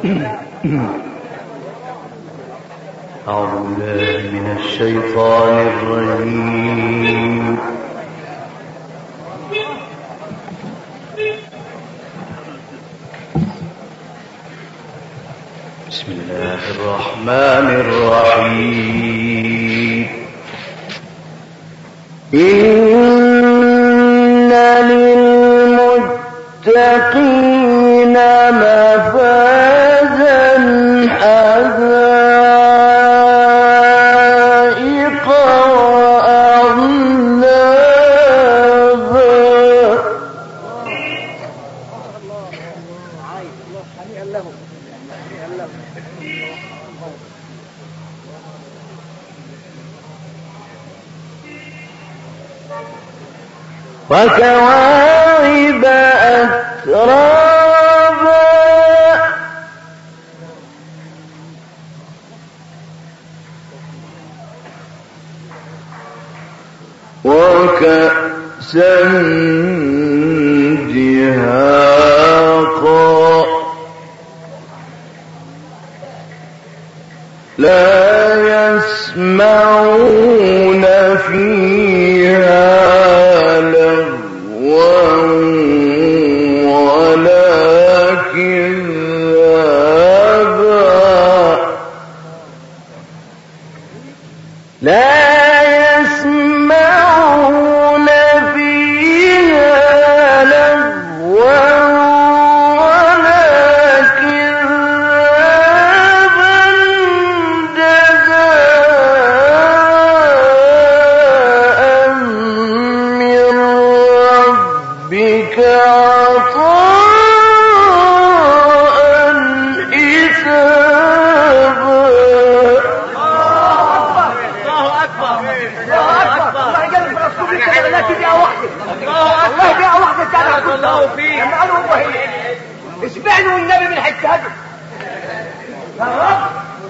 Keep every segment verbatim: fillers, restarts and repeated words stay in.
أعوذ بالله من الشيطان الرجيم. بسم الله الرحمن الرحيم. إن للمتقين مفازا حدائق وكواعب أترابا وكأسا دهاقا لا يسمعون فيها اسمعني والنبي من حته هدف يا رب.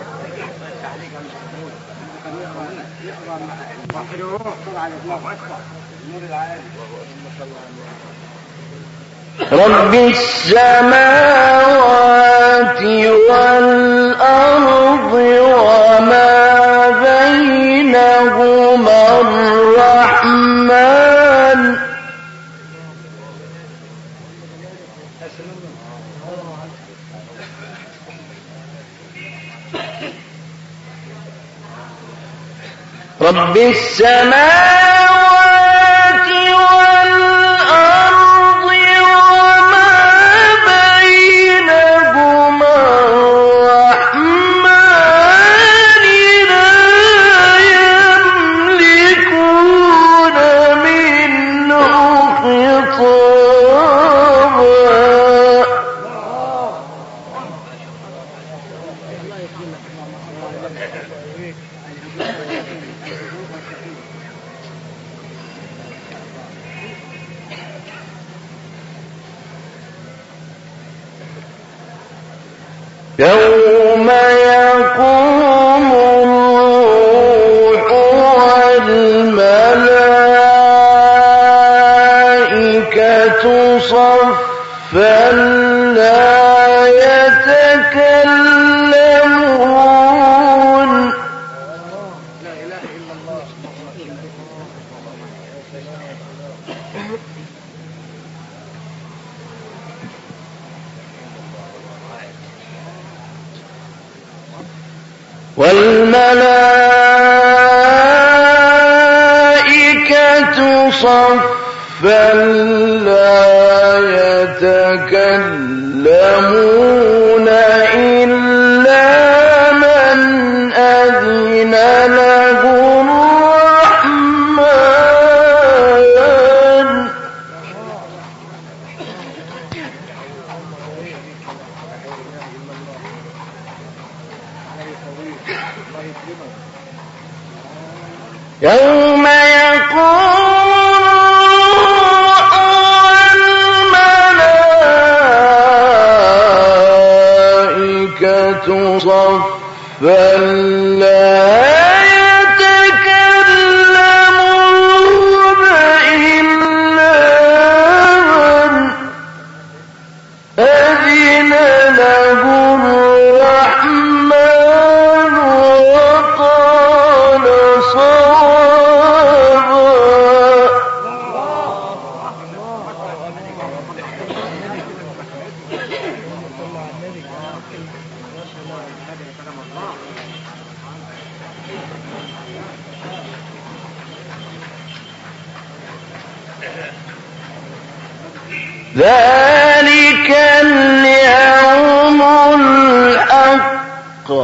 رب السماوات والأرض وما بينهما الرحمن رب السماوات والأرض وما بينهما الرحمن لا يملكون منه خطابا. يوم يقوم الروح والملائكة صفا لا يتكلمون لا إله إلا الله والملائكة صفا لا يتكلمون إلا من أذن له الرحمن. يوم يقوم الملائكة صفا لا يتكلمون إلا من أذن له الرحمن ذلك اليوم الحق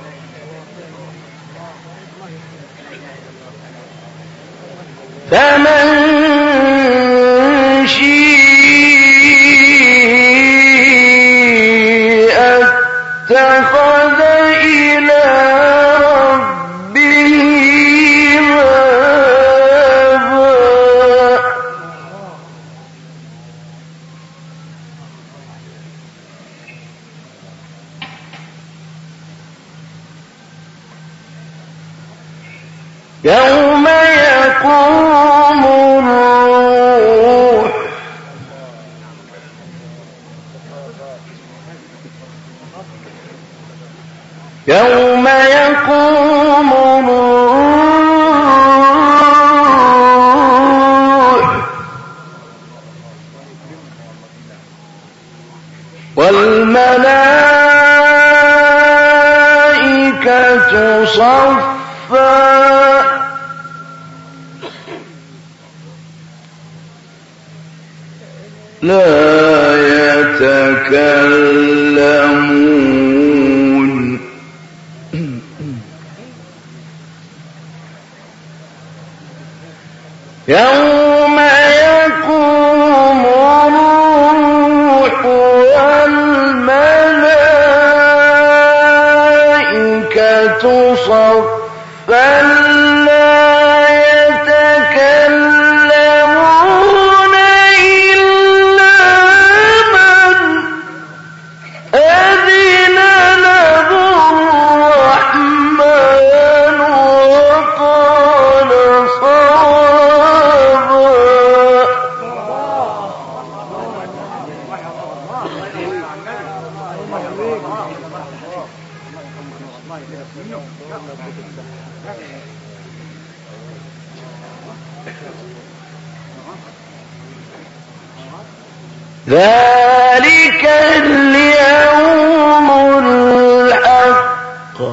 فمن شيء اتخذ إلى ربه مآبا يوم يقوم الروح يوم يقوم الروح والملائكة صفا لا يتكلمون يوم يقوم الروح والملائكة صفا لا يتكلمون إلا من أذن له الرحمن وقال صوابا ذلك اليوم الحق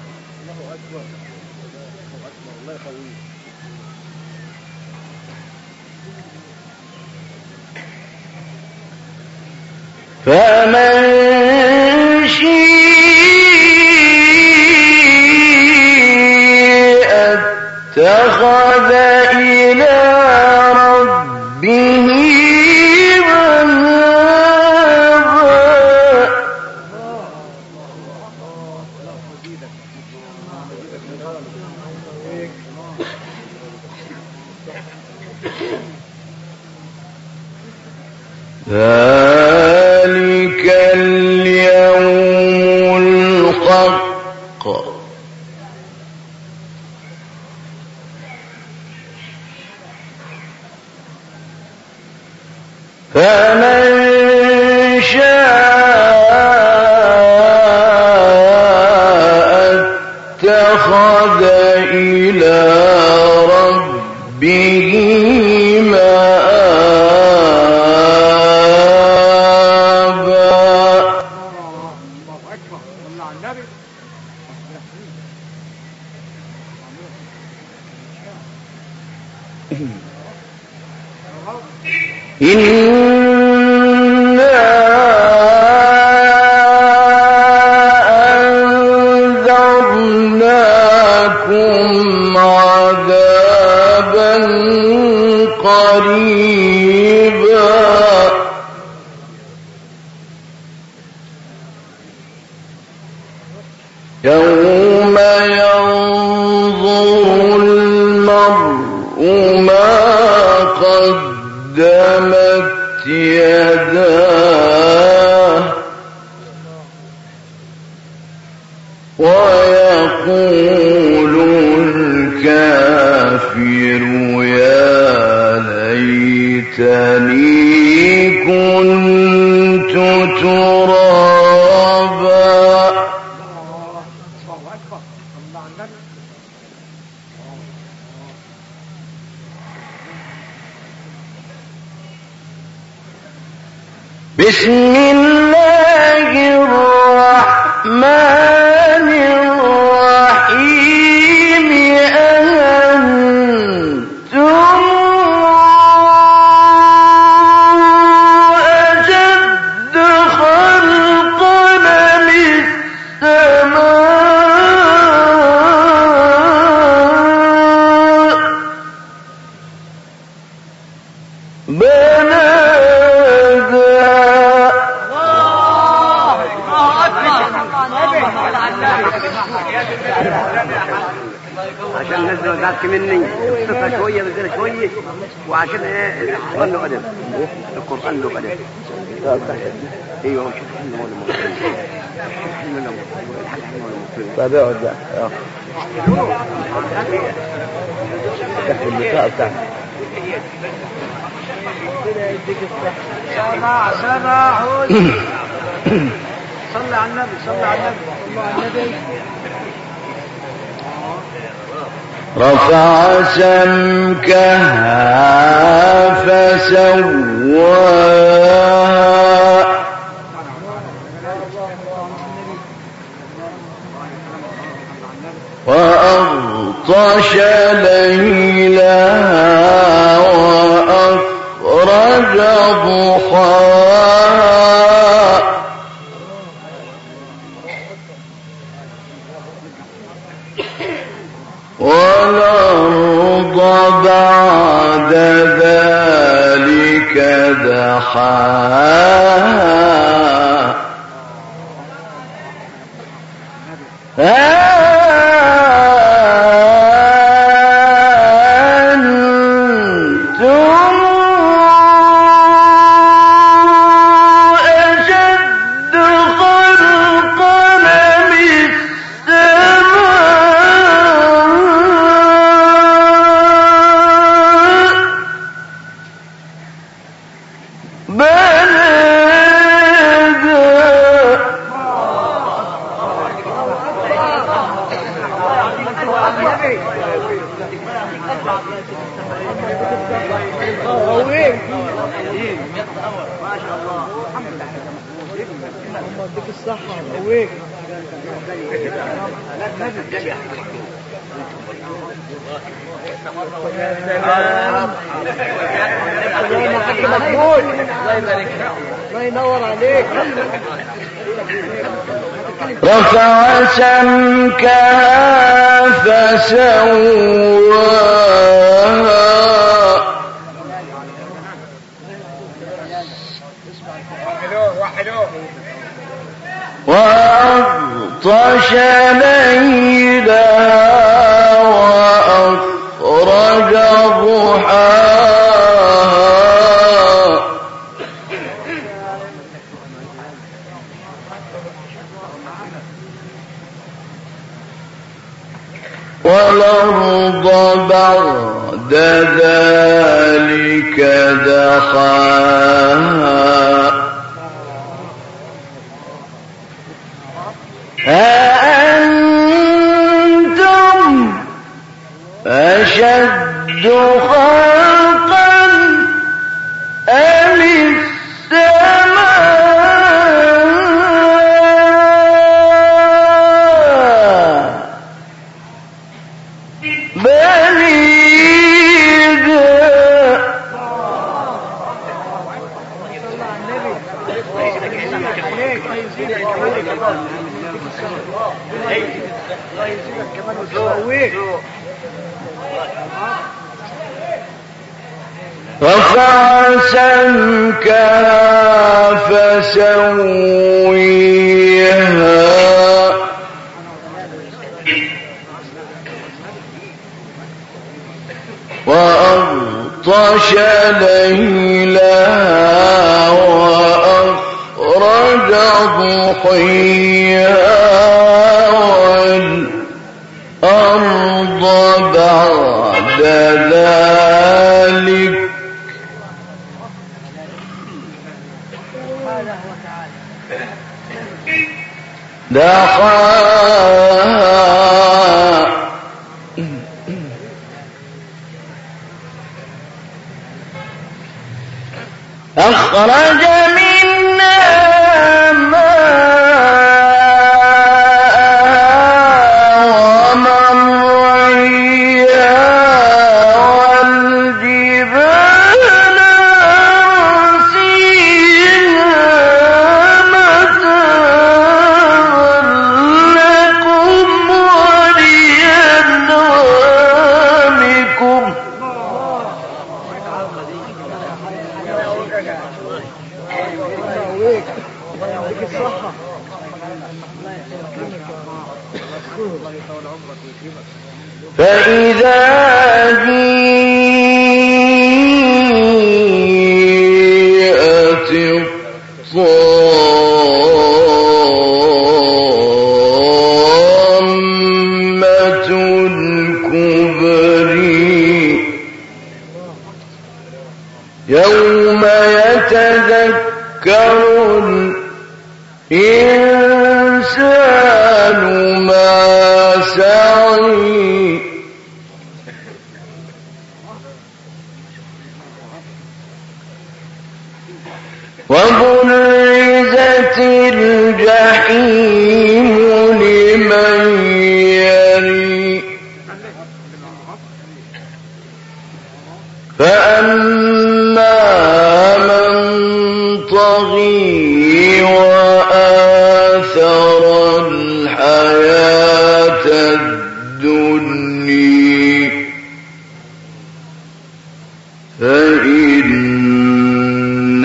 فمن شيء اتخذ إلى ربه ذلك اليوم الحق فمن شاء اتخذ إلى ربه إنا أنذرناكم عذابا قريبا يوم ينظر المرء ما قدمت يداه ويقول الكافر يا ليتني كنت ترابا بسم الله الرحمن الرحيم أنتم ذاتك مني صفها شوية بزيادة شوية وعشان ايه القرآن له أدب القرآن له أدب ايوه مش حلو ولا مصري حلو ولا مصري طيب اقعد بقى اه تحت اللقاء بتاعك سمع سمع صلى على النبي صلى على النبي صلى على النبي رفع سمكها فسواها وأغطش ليلها وأخرج ضحاها والأرض بعد ذلك دحاها رفع سمكها فسواها وأغطش ليلها وأخرج ضحاها والأرض بعد ذلك دحاها أأنتم أشد خلقا أم السماء بنيها رفع سمكها فسويها وأغطش ليلها وأخرج ضحيها والأرض بعد ذلك دحاها أخرج منها ماءها ومرعيها والجبال أرسيها متاعا لكم ولأنعامكم فإذا جيءت الطامة الكبرى يوم يتذكر الإنسان ما سعي وبرزت الجحيم لمن يري فأما من طغي وآثر الحياة الدنيا فإن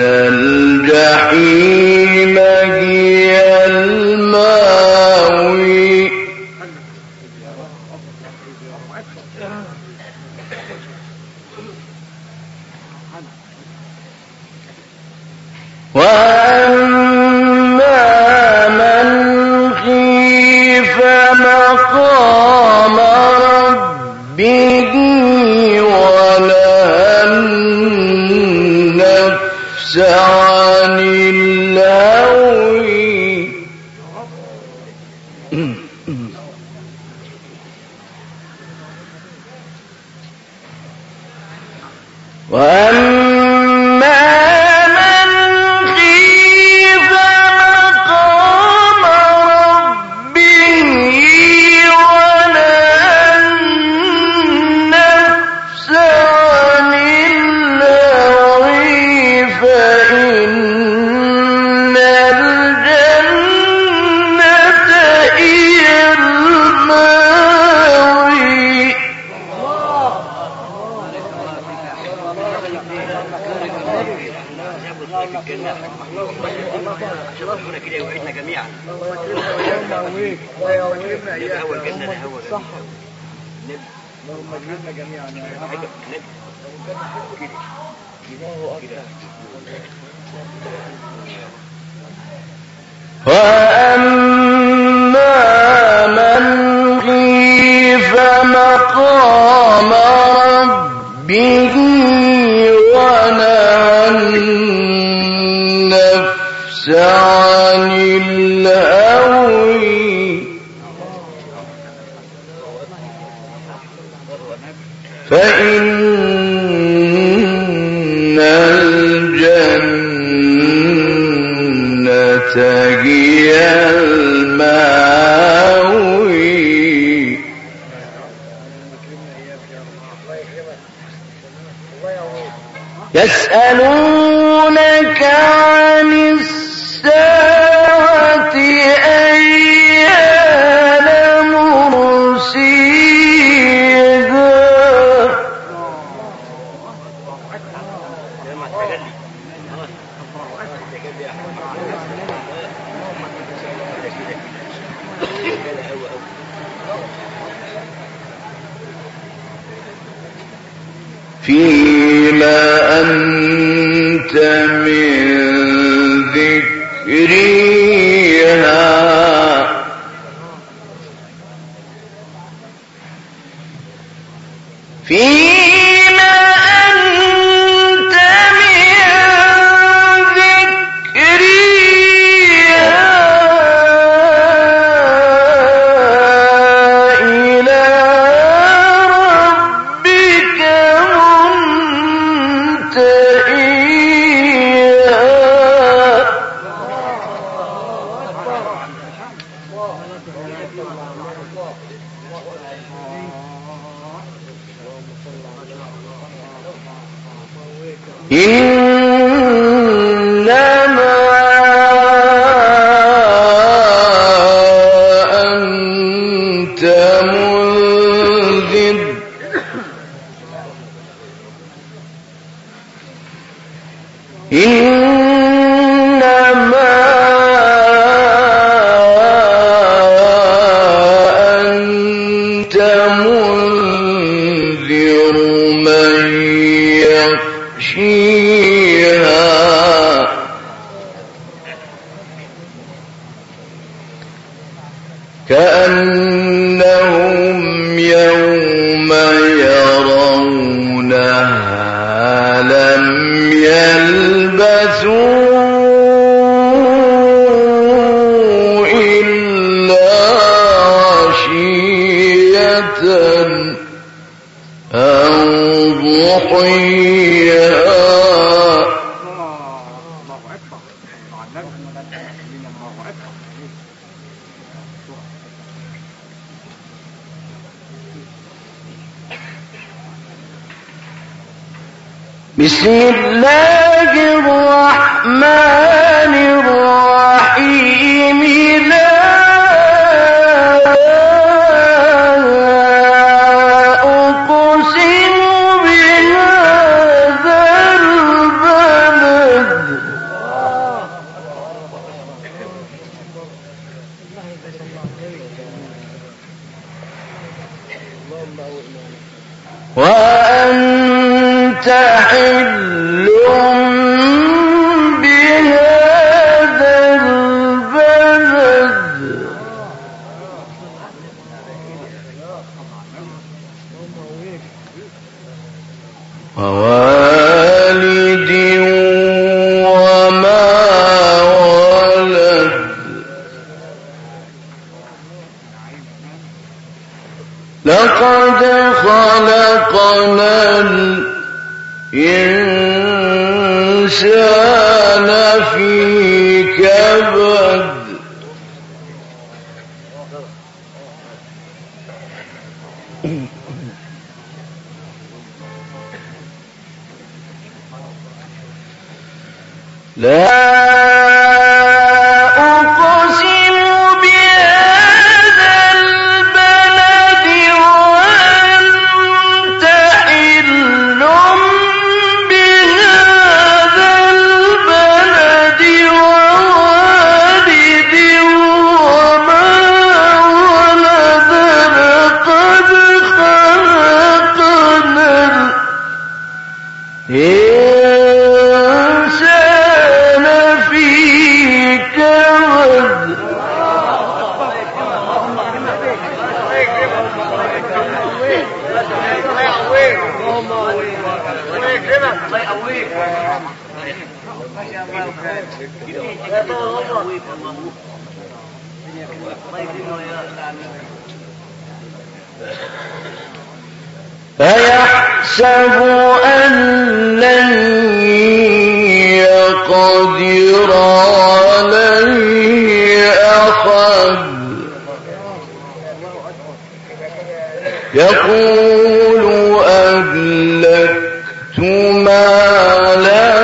الجحيم هي المأوى وأما من خيف مقام ربه ونهى النفس عن الهوى وأما من خيف مقام ربه ونهى النفس عن الهوى فإن الجنة هي المأوى شرفنا كده وعدنا جميعا هو الجنة هو صح اللهم اجعلنا جميعا وأما من خيف مقام ربه ونهى النفس عن الهوى فإن الجنة هي المأوى يسألونك عن الساعة أيان مرسيها فيما أنت من ذكرها فيما أنت من ذكرها إلى ربك إنما أنت منذر إنما كأنهم يوم يرونها لم يلبثوا إلا عشية أو ضحيها. بسم الله الرحمن الرحيم. لا أقسم بهذا البلد وأنت حل بهذا البلد ووالد وما ولد. لقد خلقنا الإنسان في كبد. لا أقسم بهذا البلد وأنت حل بهذا البلد ووالد وما ولد. لقد خلقنا الإنسان في كبد. فيحسب أن لن يقدر عليه أحد. يقول أهلكت مالا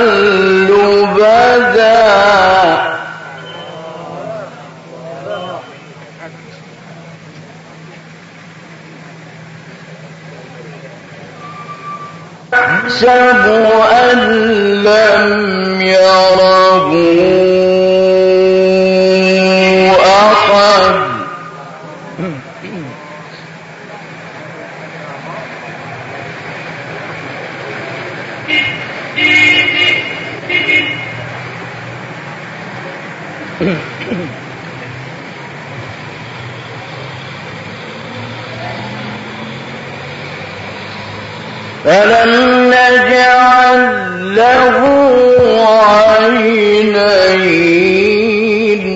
لبدا. يحسب أن لم يره أحد. فلم نجعل له عينين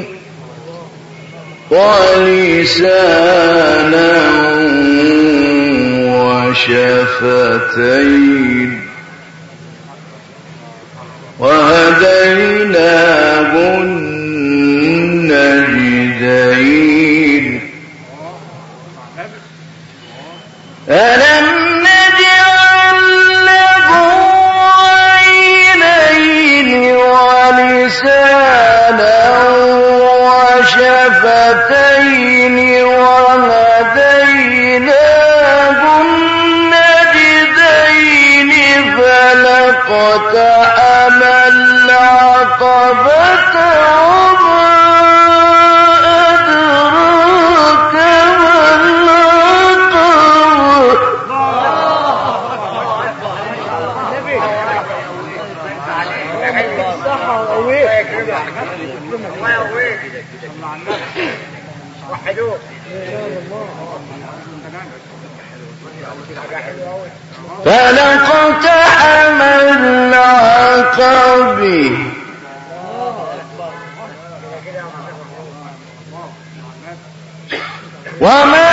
ولسانا وشفتين وهديناه النجدين. ألم نجعل له عينين ولسانا وشفتين وهديناه النجدين. فلاقتحم العقبة وما أدراك ما العقبة. وحدوه فلقتحم العقب وما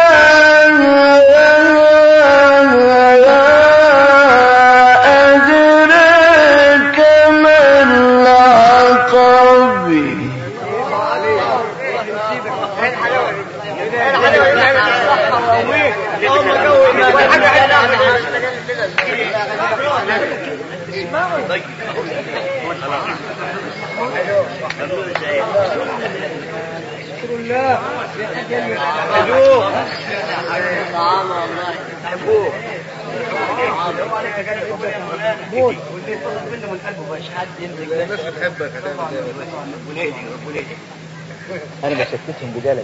أدراك ما العقب انا بشتتهم بجلد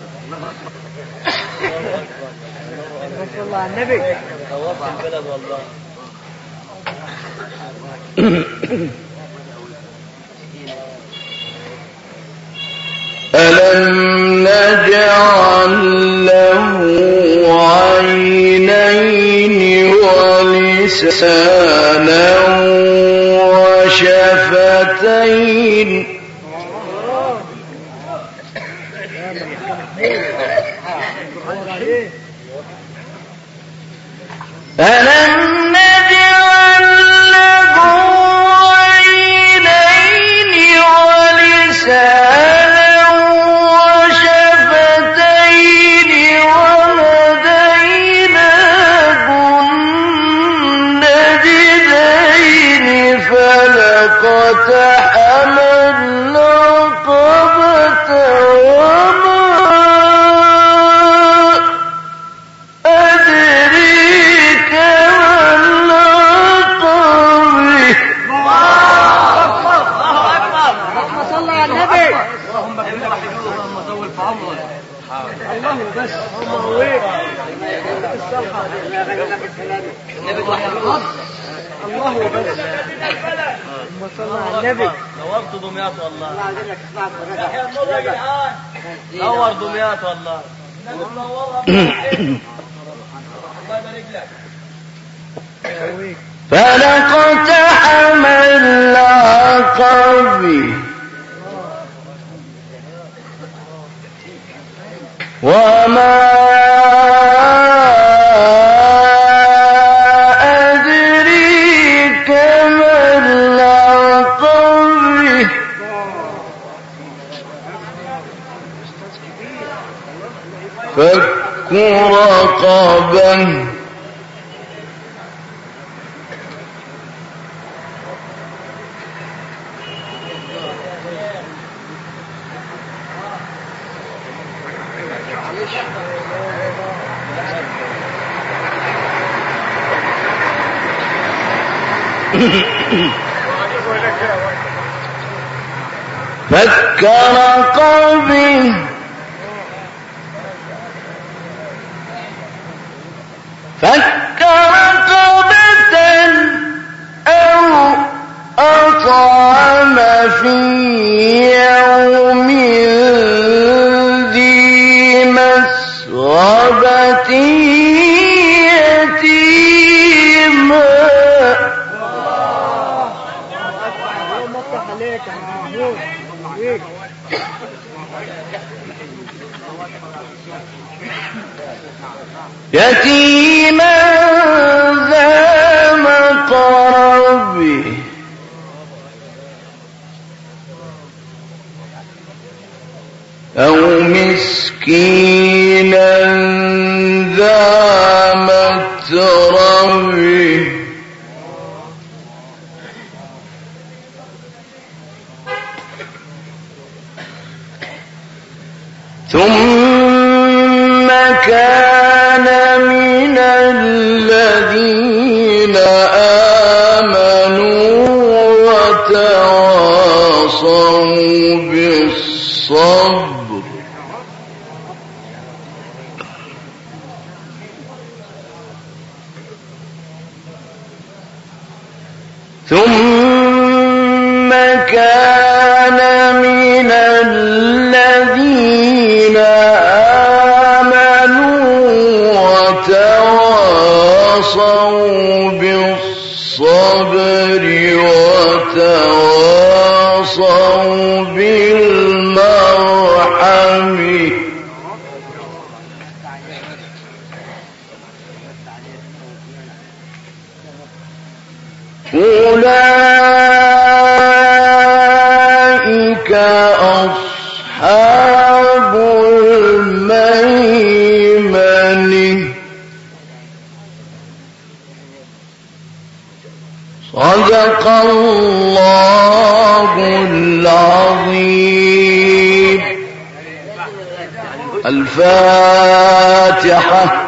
صلى الله على النبي طوفت البلد والله. ألم نجعل له عينين ولسانا وشفتين ألم نجعل له عينين ولسانا وشفتين وهديناه النجدين فلقتحم العقبة وما أدريك ما العقبة. صلى على النبي. اللهم كل وحيدوه اللهم طول في عمره. الله بس الله ويك الصلحة النبي واحد الله بس اللهم صل على النبي. نورت دمياط والله. الله يعزك اسمعك يا النور يا جدعان. نور دمياط والله. النبي منورها الله يبارك لك. فلقتحم العقب وما أدريك ما العقب فك رقبة فك رقبة فك رقبة أو أطعم في يوم ذي مسغبة يتيما يتيما ذا مقرب أو مسكينا ذا مترب ثم كان من الذين آمنوا وتواصوا بالصبر ثم كان من الذين آمنوا صدق الله العظيم. الفاتحة.